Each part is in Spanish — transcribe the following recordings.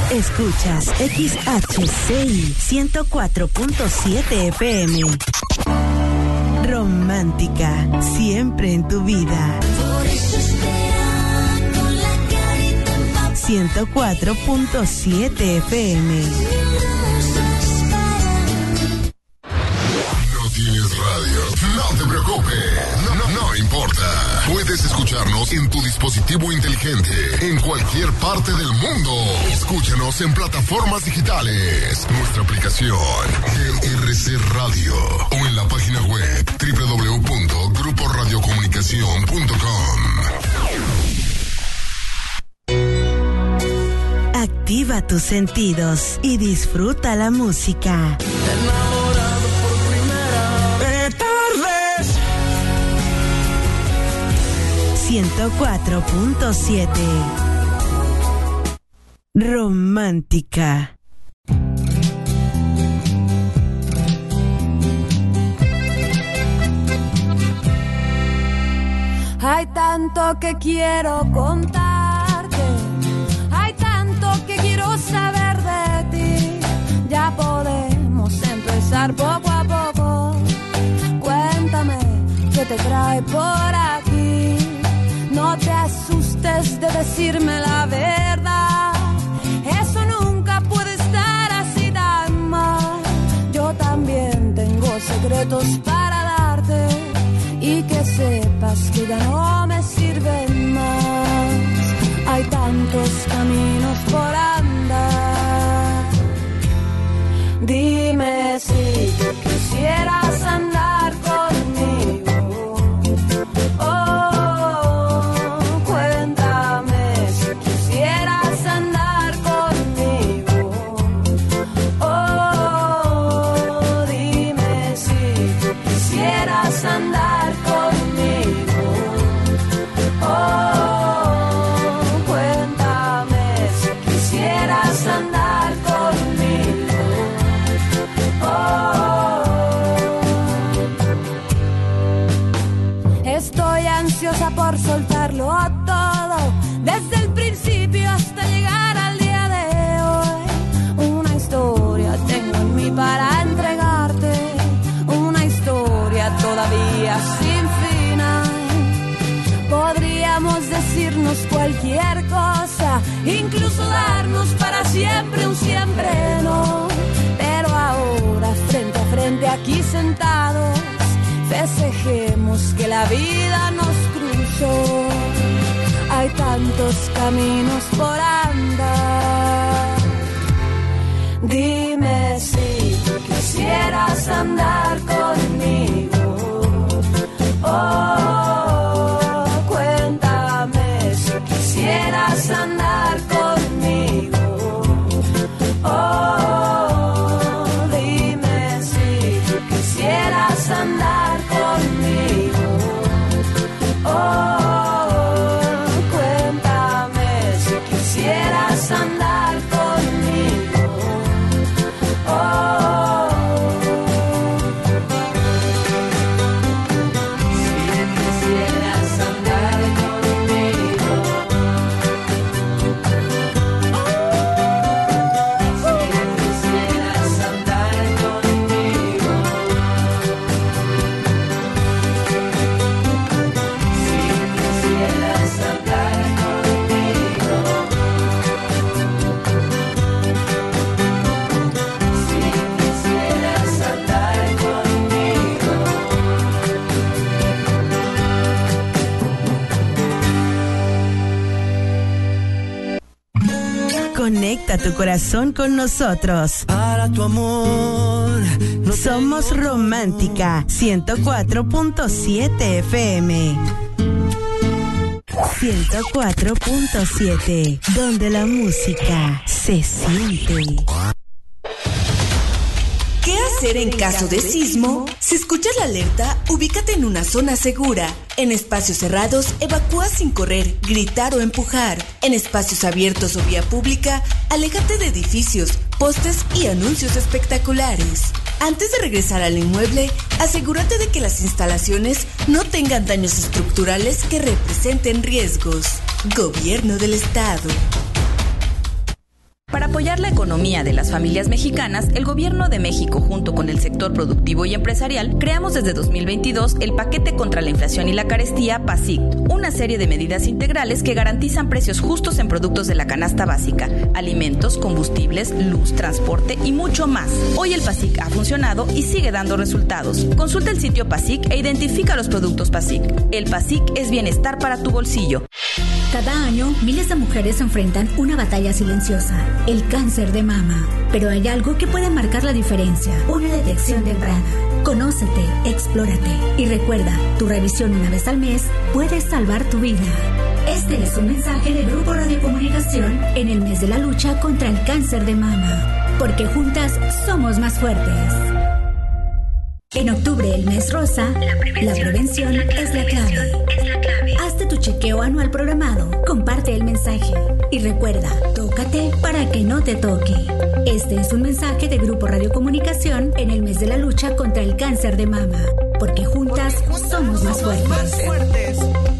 Escuchas XHCI 104.7 FM. Romántica, siempre en tu vida. 104.7 FM. ¿No tienes radio? No te preocupes. No importa. Puedes escucharnos en tu dispositivo inteligente en cualquier parte del mundo. Escúchanos en plataformas digitales. Nuestra aplicación GRC Radio o en la página web www.gruporadiocomunicacion.com. Activa tus sentidos y disfruta la música. Enamorado por primera vez. 104.7 Romántica. Hay tanto que quiero contarte, hay tanto que quiero saber de ti. Ya podemos empezar poco a poco. Cuéntame qué te trae por aquí. No te asustes de decirme la verdad. Eso nunca puede estar así tan mal. Yo también tengo secretos para darte. Y que sepas que ya no me sirven más. Hay tantos caminos por andar. Dime si quisieras andar conmigo. Oh, cuéntame si quisieras andar conmigo. Oh, dime si quisieras andar. Por soltarlo todo, desde el principio hasta llegar al día de hoy. Una historia tengo en mí para entregarte, una historia todavía sin final. Podríamos decirnos cualquier cosa, incluso darnos para siempre un siempre no. Pero ahora frente a frente aquí sentados, festejemos que la vida nos cruzó. Hay tantos caminos por andar. Dime si quisieras andar conmigo. Oh, cuéntame si quisieras andar conmigo. Oh, dime si quisieras andar conmigo. Oh, cuéntame si quisieras andar conmigo. Oh, si quisieras andar conmigo. Si quisieras andar conmigo. Conecta tu corazón con nosotros. Para tu amor. No Somos Romántica 104.7 FM. 104.7, donde la música se siente. ¿Qué hacer en caso de sismo? Si escuchas la alerta, ubícate en una zona segura. En espacios cerrados, evacúa sin correr, gritar o empujar. En espacios abiertos o vía pública, aléjate de edificios, postes y anuncios espectaculares. Antes de regresar al inmueble, asegúrate de que las instalaciones no tengan daños estructurales que representen riesgos. Gobierno del Estado. Para apoyar la economía de las familias mexicanas, el Gobierno de México, junto con el sector productivo y empresarial, creamos desde 2022 el Paquete contra la Inflación y la Carestía PASIC, una serie de medidas integrales que garantizan precios justos en productos de la canasta básica, alimentos, combustibles, luz, transporte y mucho más. Hoy el PASIC ha funcionado y sigue dando resultados. Consulta el sitio PASIC e identifica los productos PASIC. El PASIC es bienestar para tu bolsillo. Cada año, miles de mujeres enfrentan una batalla silenciosa, el cáncer de mama. Pero hay algo que puede marcar la diferencia, una detección temprana. Conócete, explórate y recuerda, tu revisión una vez al mes puede salvar tu vida. Este es un mensaje de Grupo Radiocomunicación en el mes de la lucha contra el cáncer de mama. Porque juntas somos más fuertes. En octubre, el mes rosa, la prevención es la clave. Hazte tu chequeo anual programado, comparte el mensaje y recuerda, tócate para que no te toque. Este es un mensaje de Grupo Radiocomunicación en el mes de la lucha contra el cáncer de mama, porque juntas somos más fuertes.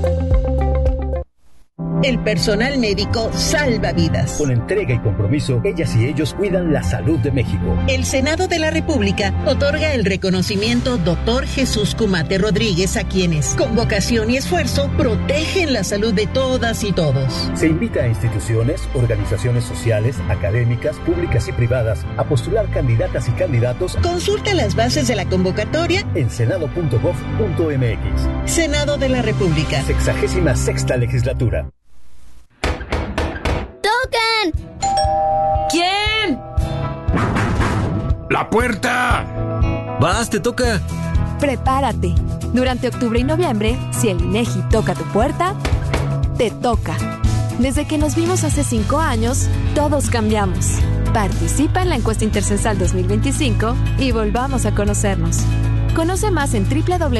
El personal médico salva vidas. Con entrega y compromiso, ellas y ellos cuidan la salud de México. El Senado de la República otorga el reconocimiento Dr. Jesús Cumate Rodríguez a quienes, con vocación y esfuerzo, protegen la salud de todas y todos. Se invita a instituciones, organizaciones sociales, académicas, públicas y privadas a postular candidatas y candidatos. Consulta las bases de la convocatoria en senado.gov.mx. Senado de la República. 66ª legislatura. ¡Tocan! ¿Quién? ¡La puerta! ¡Vas, te toca! Prepárate. Durante octubre y noviembre, si el INEGI toca tu puerta, te toca. Desde que nos vimos hace 5 años, todos cambiamos. Participa en la encuesta Intercensal 2025 y volvamos a conocernos. Conoce más en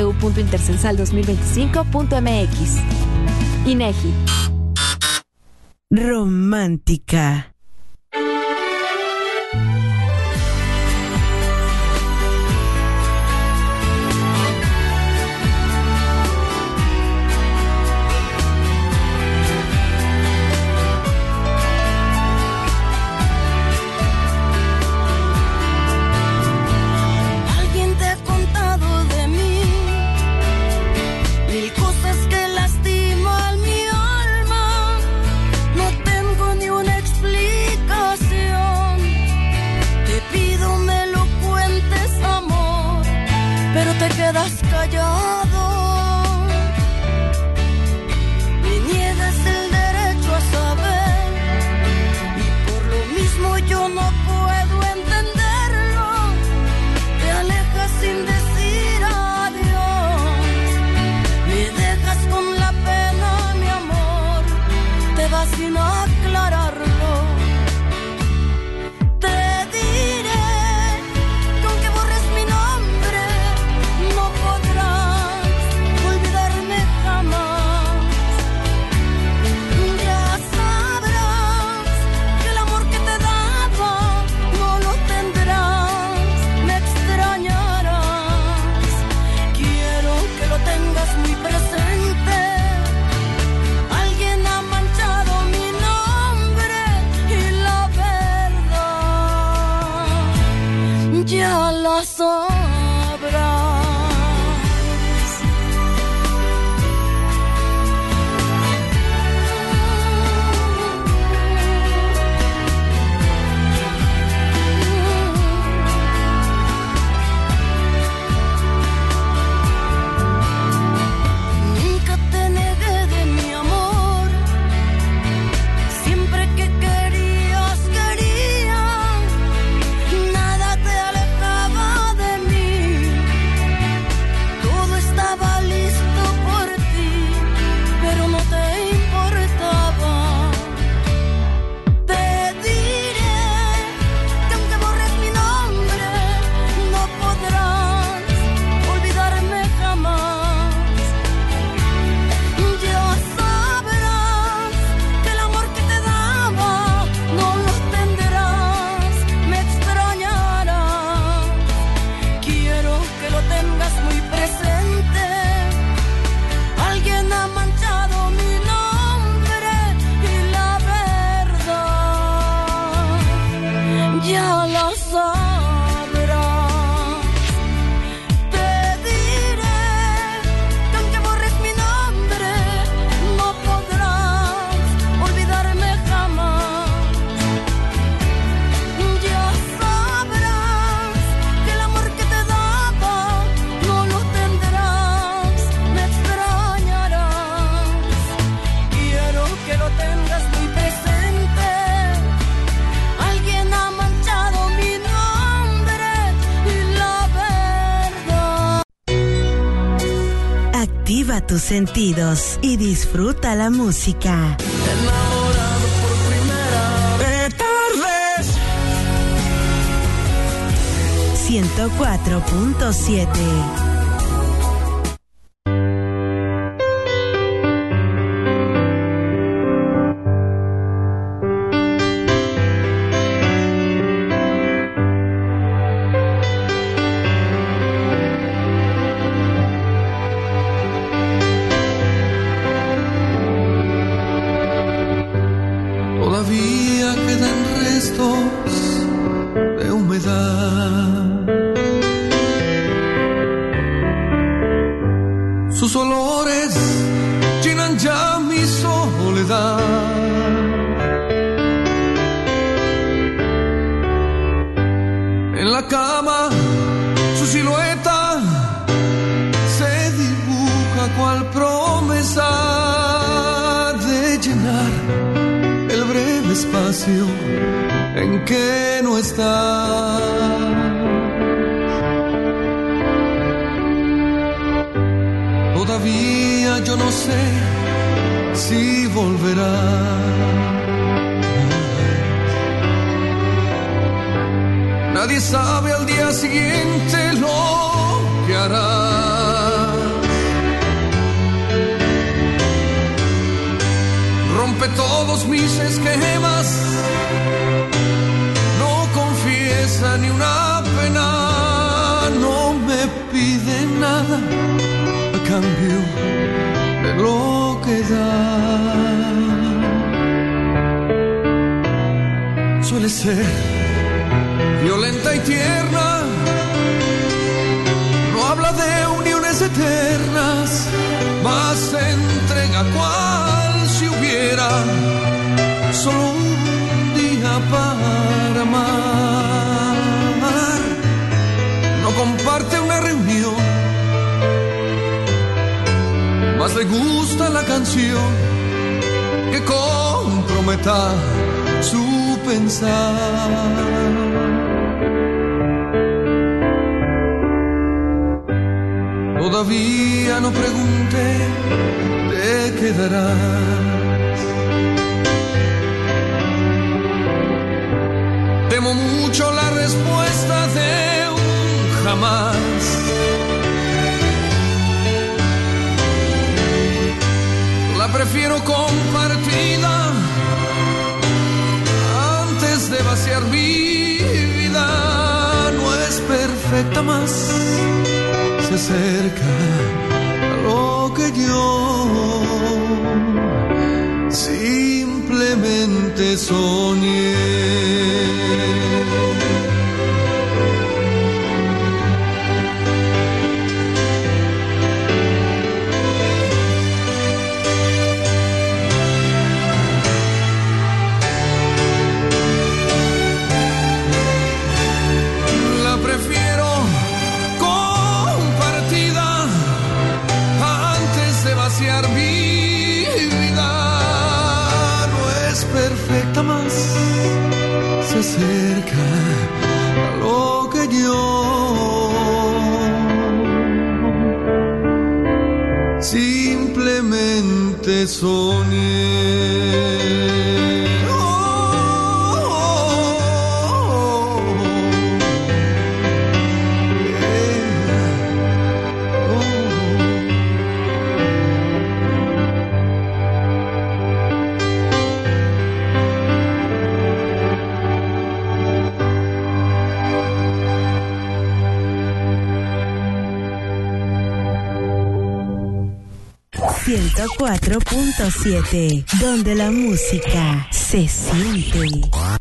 www.intercensal2025.mx. INEGI. Romántica. Quedas callado, me niegas el derecho a saber y por lo mismo yo no puedo entenderlo. Te alejas sin decir adiós, me dejas con la pena, mi amor, te vas sin aclararlo. Ya lo sabrás. Nunca te negué de mi amor, siempre que querías, quería. Nada te alejaba de mí. tus sentidos y disfruta la música. Enamorado por primera vez. Tardes. 104.7. En que no está. Todavía yo no sé si volverá. Nadie sabe al día siguiente lo que hará. Rompe todos mis esquemas, no confiesa ni una pena, no me pide nada a cambio de lo que da. Suele ser violenta y tierna, no habla de uniones eternas, mas se entrega cual si hubiera solo un día para amar. No comparte una reunión, mas le gusta la canción que comprometa su pensar. Todavía no pregunté, te quedarás. Temo mucho la respuesta de un jamás. La prefiero compartida antes de vaciar mi vida. No es perfecta, más se acerca a lo que yo simplemente soñé. Más se acerca a lo que yo simplemente soñé. .7, donde la música se siente.